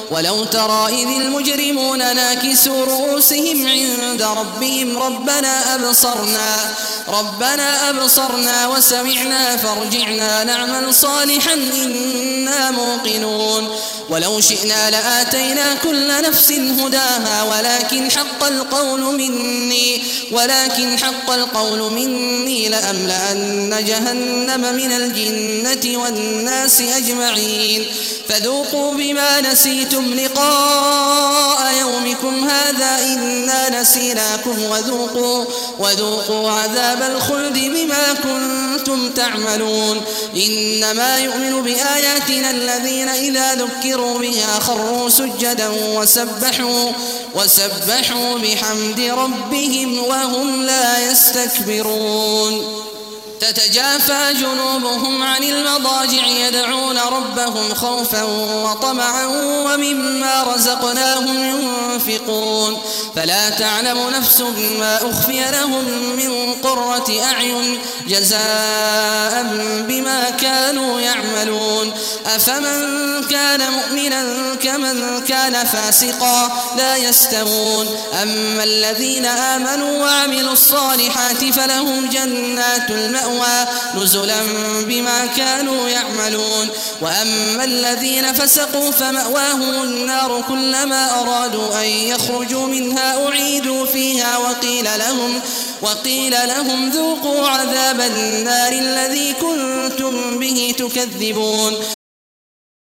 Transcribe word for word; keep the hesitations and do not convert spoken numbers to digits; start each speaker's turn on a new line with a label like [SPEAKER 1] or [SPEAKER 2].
[SPEAKER 1] ولو ترى إذ المجرمون ناكسوا رؤوسهم عند ربهم ربنا أبصرنا ربنا أبصرنا وسمعنا فارجعنا نعمل صالحا إنا موقنون ولو شئنا لآتينا كل نفس هداها ولكن حق القول مني ولكن حق القول مني لأملأن جهنم من الجنة والناس أجمعين فذوقوا بما نسيتم لقاء يومكم هذا إنا نسيناكم وذوقوا, وذوقوا عذاب الخلد بما كنتم تعملون إنما يؤمن بآياتنا الذين إذا ذكروا بها خروا سجدا وسبحوا, وسبحوا بحمد ربهم وهم لا يستكبرون تتجافى جنوبهم عن المضاجع يدعون ربهم خوفا وطمعا ومما رزقناهم ينفقون فلا تعلم نفس ما أخفي لهم من قرة أعين جزاء بما كانوا يعملون أفمن كان مؤمنا كمن كان فاسقا لا يستوون أما الذين آمنوا وعملوا الصالحات فلهم جنات المأوى نزلا بما كانوا يعملون وأما الذين فسقوا فمأواهم النار كلما أرادوا أن يخرجوا منها أعيدوا فيها وقيل لهم, وقيل لهم ذوقوا عذاب النار الذي كنتم به تكذبون